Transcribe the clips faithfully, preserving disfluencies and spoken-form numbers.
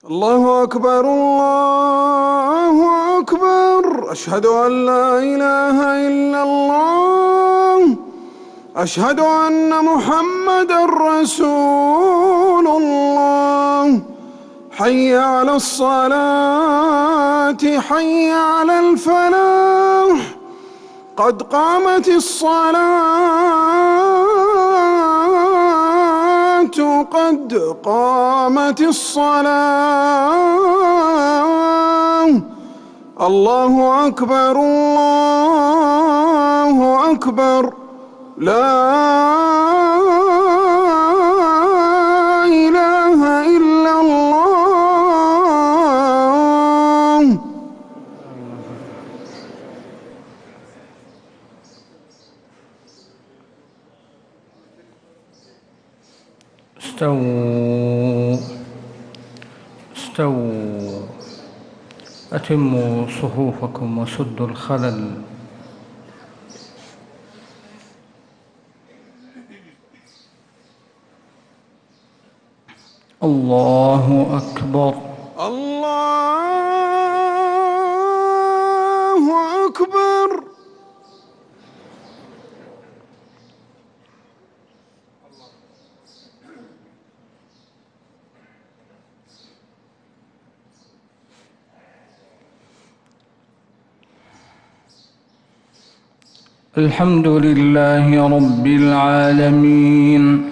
الله أكبر الله أكبر، أشهد أن لا إله إلا الله، أشهد أن محمدًا رسول الله. حي على الصلاة، حي على الفلاح، قد قامت الصلاة، قد قامت الصلاة. الله أكبر الله أكبر، لا إله إلا الله. استووا استووا أتموا صفوفكم وسدوا الخلل. الله أكبر الله أكبر. الحمد لله رب العالمين،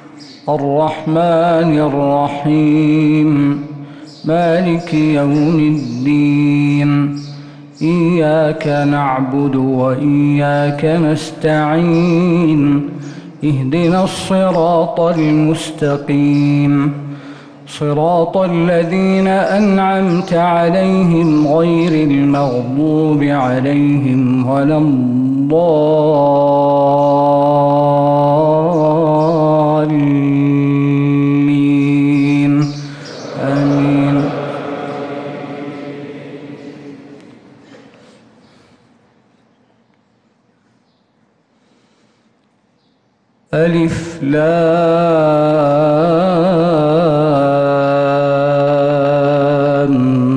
الرحمن الرحيم، مالك يوم الدين. إياك نعبد وإياك نستعين، اهدنا الصراط المستقيم، صراط الذين أنعمت عليهم غير المغضوب عليهم ولا الضالين. آمين. ألف لام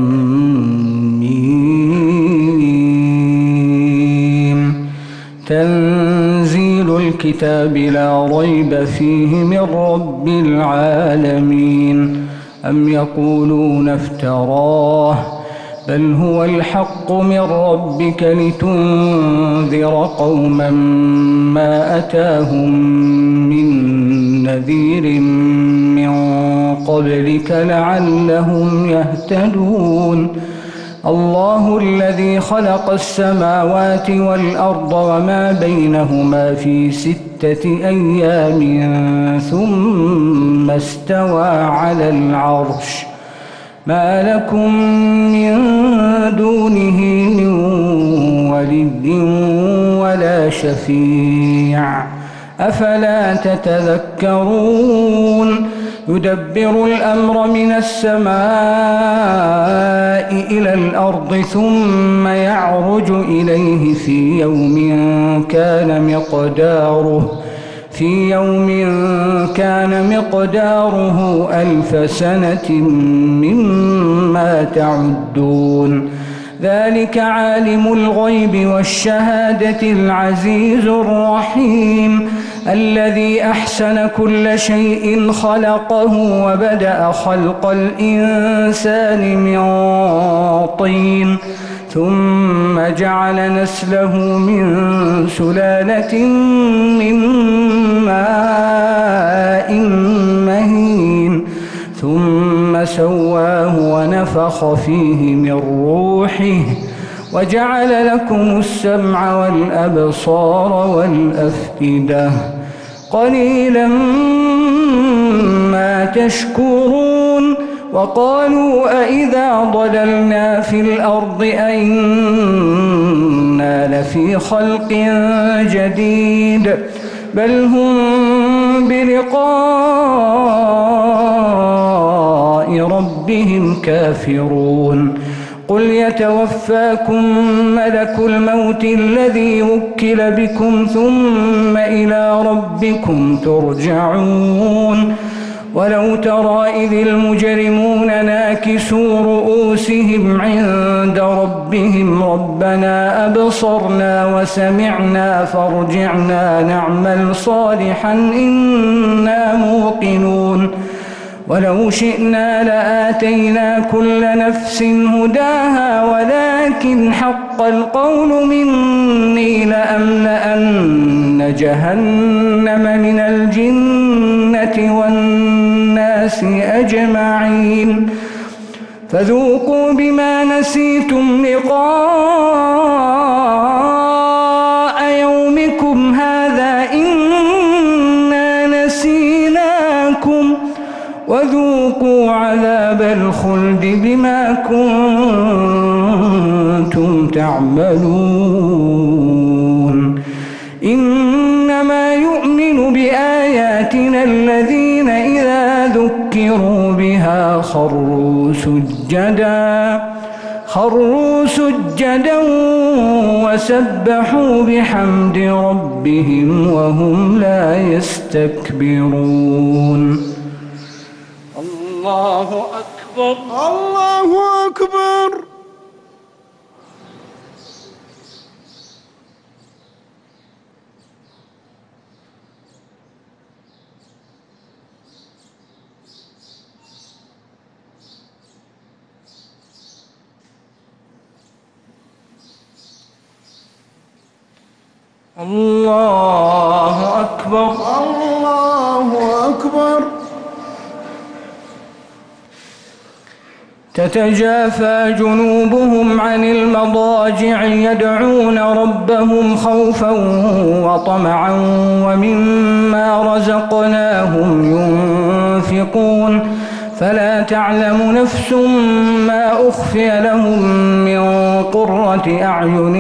ميم. تنزيل الكتاب لا ريب فيه من رب العالمين. أم يقولون افتراه، بل هو الحق من ربك لتنذر قوما ما أتاهم من نذير من قبلك لعلهم يهتدون. الله الذي خلق السماوات والأرض وما بينهما في ستة أيام ثم استوى على العرش. ما لكم من دونه من ولي ولا شفيع، أفلا تتذكرون. يدبر الأمر من السماء إلى الأرض ثم يعرج إليه في يوم كان مقداره في يوم كان مقداره ألف سنة مما تعدون. ذلك عالم الغيب والشهادة العزيز الرحيم، الذي أحسن كل شيء خلقه وبدأ خلق الإنسان من طين ثم جعل نسله من سلالة من ماء مهين ثم سواه ونفخ فيه من روحه وجعل لكم السمع والأبصار والأفئدة، قليلا ما تشكرون. وقالوا أئذا ضللنا في الأرض أئنا لفي خلق جديد، بل هم بلقاء ربهم كافرون. قل يتوفاكم ملك الموت الذي وكل بكم ثم إلى ربكم ترجعون. ولو ترى إذ المجرمون ناكسوا رؤوسهم عند ربهم ربنا أبصرنا وسمعنا فارجعنا نعمل صالحا إنا موقنون ولو شئنا لآتينا كل نفس هداها ولكن حق القول مني لأملأن جهنم من الجنة والناس أجمعين فذوقوا بما نسيتم لقاء يومكم هذا إنا نسيناكم وذوقوا عذاب الخلد بما كنتم تعملون إنما يؤمن بآياتنا الذين إذا ذكروا بها خروا سجدا خروا سجدا وسبحوا بحمد ربهم وهم لا يستكبرون. الله أكبر. الله أكبر. الله أكبر. الله أكبر. تتجافى جنوبهم عن المضاجع يدعون ربهم خوفا وطمعا ومما رزقناهم ينفقون فلا تعلم نفس ما أخفي لهم من قرة أعين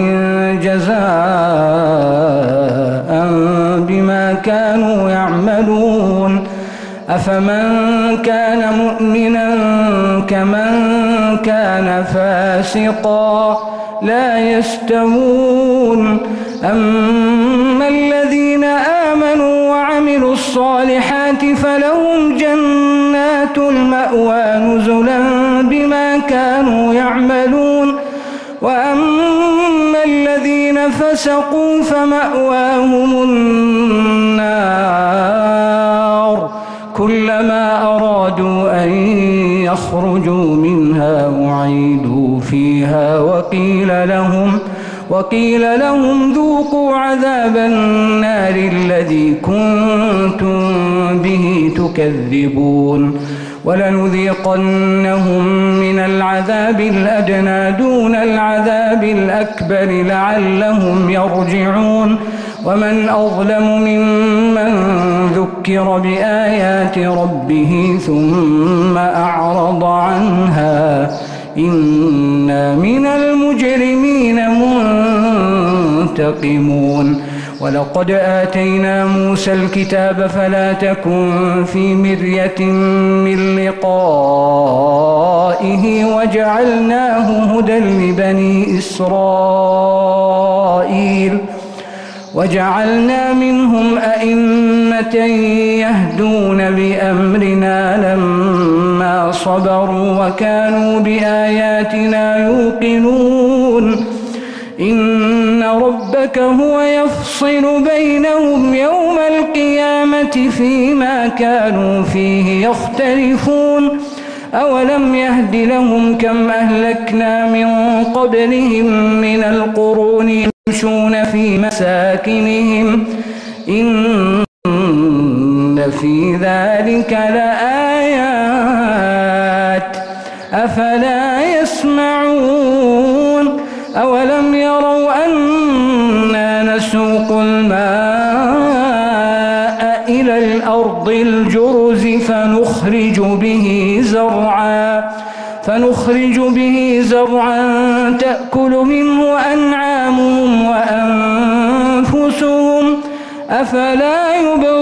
جزاء بما كانوا يعملون أفمن كان مؤمنا كمن كان فاسقا لا يستوون أما الذين آمنوا وعملوا الصالحات فلهم جنات المأوى نزلا بما كانوا يعملون وأما الذين فسقوا فمأواهم النار كلما أرادوا أن يخرجوا منها أعيدوا فيها وقيل لهم وقيل لهم ذوقوا عذاب النار الذي كنتم به تكذبون ولنذيقنهم من العذاب الأدنى دون العذاب الأكبر لعلهم يرجعون ومن أظلم ممن ذكر بآيات ربه ثم أعرض عنها إنا من المجرمين منتقمون ولقد آتينا موسى الكتاب فلا تكن في مرية من لقائه وجعلناه هدى لبني إسرائيل وجعلنا منهم أئمة يهدون بأمرنا لما صبروا وكانوا بآياتنا يوقنون إن ربك هو يفصل بينهم يوم القيامة فيما كانوا فيه يختلفون أولم يهد لهم كم أهلكنا من قبلهم من القرون يمشون في مساكنهم إن في ذلك لآيات أفلا يسمعون أولم يروا أنا نسوق الماء إلى الأرض الجرز فنخرج به زرعا فنخرج به زرعا تأكل منه أنعامهم وأنفسهم أفلا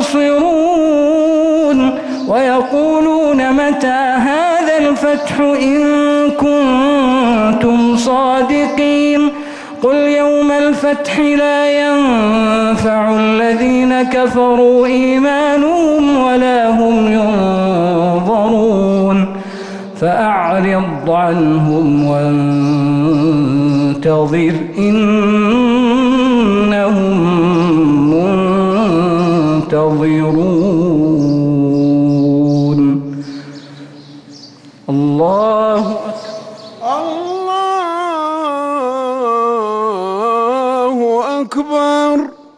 يبصرون ويقولون متى هذا الفتح إن كنتم صادقين قل يوم الفتح لا ينفع الذين كفروا إيمانهم ولا هم ينظرون فأعرض عنهم وانتظر إنهم منتظرون. الله الله أكبر.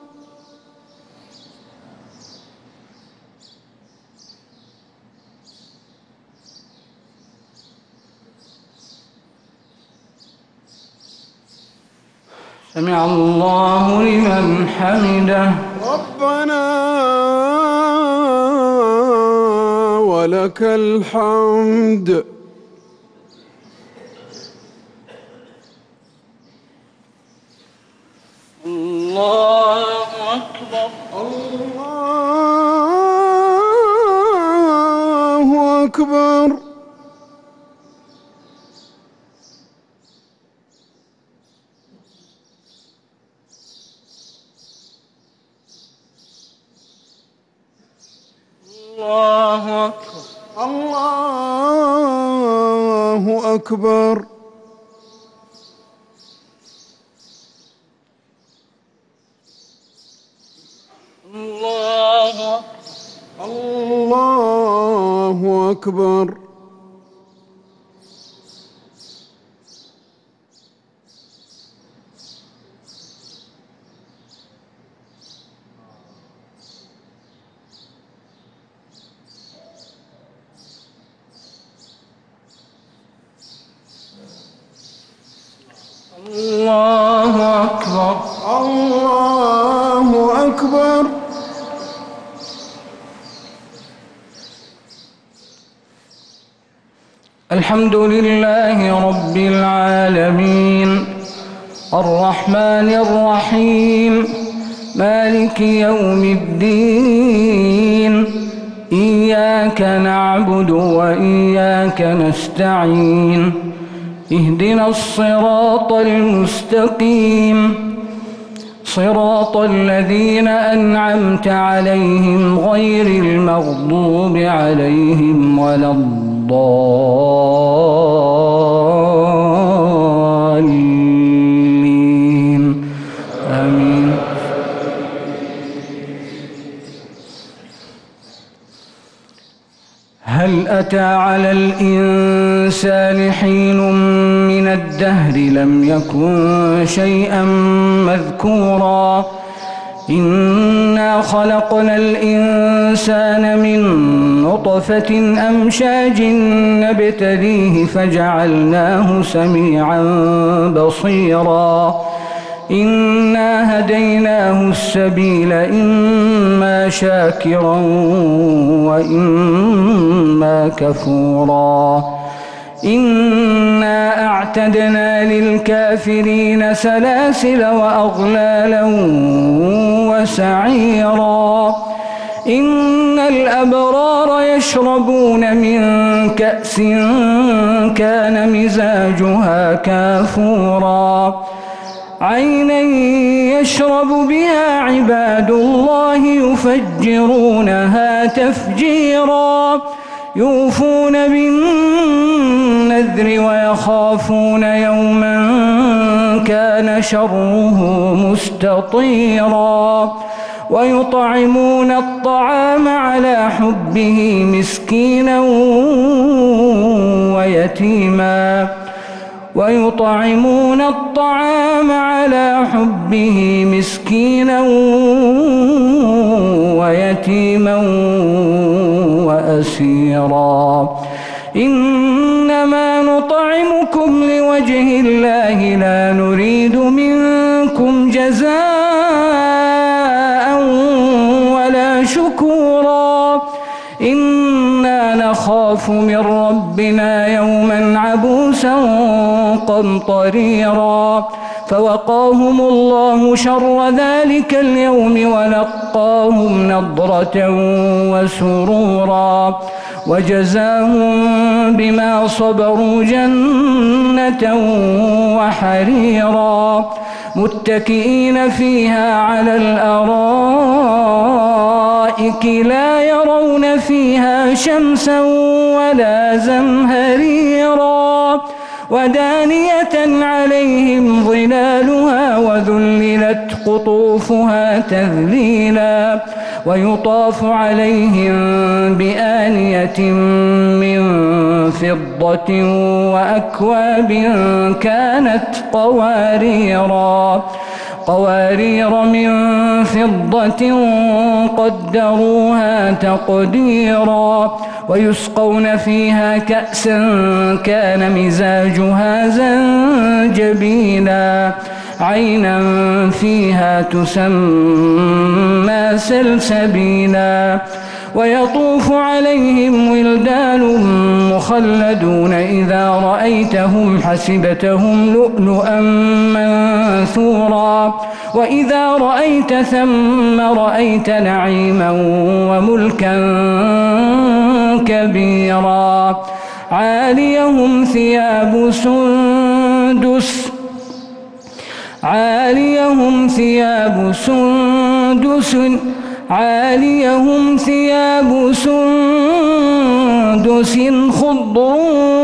سمع الله لمن حمده. ربنا ولك الحمد. الله أكبر. الله أكبر. الله أكبر. الله أكبر. الله الله أكبر. الله أكبر. الله أكبر. الحمد لله رب العالمين الرحمن الرحيم مالك يوم الدين إياك نعبد وإياك نستعين اهدنا الصراط المستقيم صراط الذين أنعمت عليهم غير المغضوب عليهم ولا الضالين آمين. هل أتى على الإنسان حين من الدهر لم يكن شيئا مذكورا إنا خلقنا الإنسان من نطفة أمشاج نبتليه فجعلناه سميعا بصيرا إنا هديناه السبيل إما شاكرا وإما كفورا إنا أعتدنا للكافرين سلاسل وأغلالا وسعيرا إن الأبرار يشربون من كأس كان مزاجها كافورا عينا يشرب بها عباد الله يفجرونها تفجيرا يوفون بالنذر ويخافون يوما كان شره مستطيرا ويطعمون الطعام على حبه مسكينا ويتيما ويطعمون الطعام على حبه مسكينا ويتيما وأسيرا إنما نطعمكم لوجه الله لا نريد منكم جزاء ولا شكورا إنا نخاف من ربنا يوما عبوسا قمطريرا فوقاهم الله شر ذلك اليوم ولقاهم نضرة وسرورا وجزاهم بما صبروا جنة وحريرا متكئين فيها على الأرائك لا يرون فيها شمسا ولا زمهريرا ودانية عليهم ظلالها وذللت قطوفها تذليلا ويطاف عليهم بآنية من فضة وأكواب كانت قواريرا قوارير من فضة قدروها تقديرا ويسقون فيها كأسا كان مزاجها زنجبيلا عينا فيها تسمى سلسبيلا ويطوف عليهم ولدان مخلدون إذا رأيتهم حسبتهم لؤلؤا منثورا وإذا رأيت ثم رأيت نعيما وملكا كبيرا عاليهم ثياب سندس عاليهم ثياب سندس عاليهم ثياب سندس خضر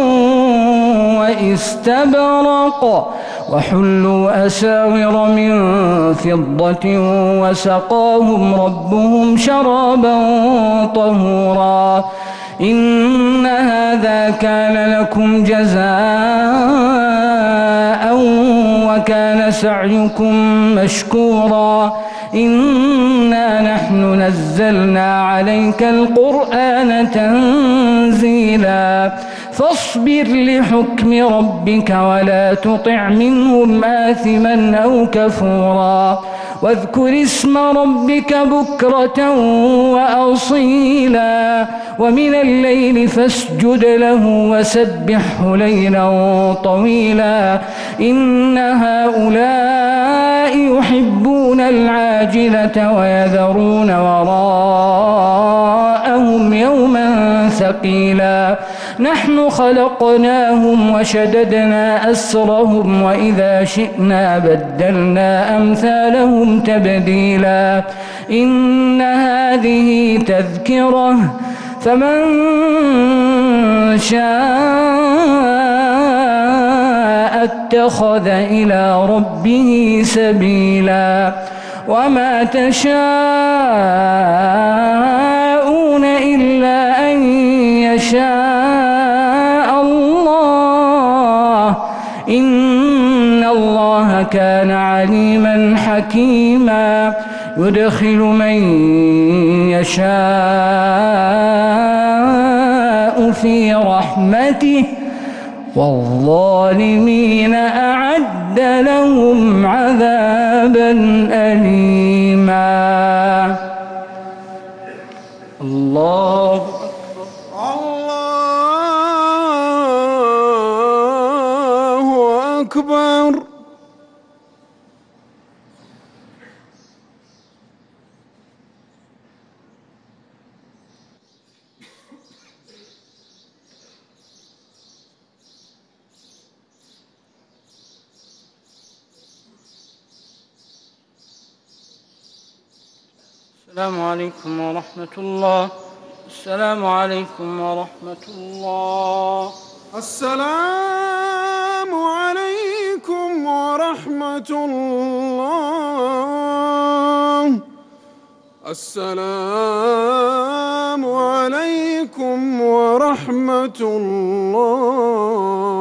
واستبرق وحلوا أساور من فضة وسقاهم ربهم شرابا طهورا إن هذا كان لكم جزاء وكان سعيكم مشكورا إنا نحن نزلنا عليك القرآن تنزيلا فاصبر لحكم ربك ولا تطع منهم آثما أو كفورا واذكر اسم ربك بكرة وأصيلا ومن الليل فاسجد له وسبحه ليلا طويلا إن هؤلاء يحبون العاجلة ويذرون وراءهم يوما ثقيلا نحن خلقناهم وشددنا أسرهم وإذا شئنا بدلنا أمثالهم تبديلا إن هذه تذكرة فمن شاء اتخذ إلى ربه سبيلا وما تشاءون إلا أن يشاء الله إن الله كان عليما حكيما يدخل من يشاء في رحمته والظالمين أعد لهم عذابا أليما الله الله أكبر. السلام عليكم ورحمة الله. السلام عليكم ورحمة الله. السلام عليكم ورحمة الله. السلام عليكم ورحمة الله.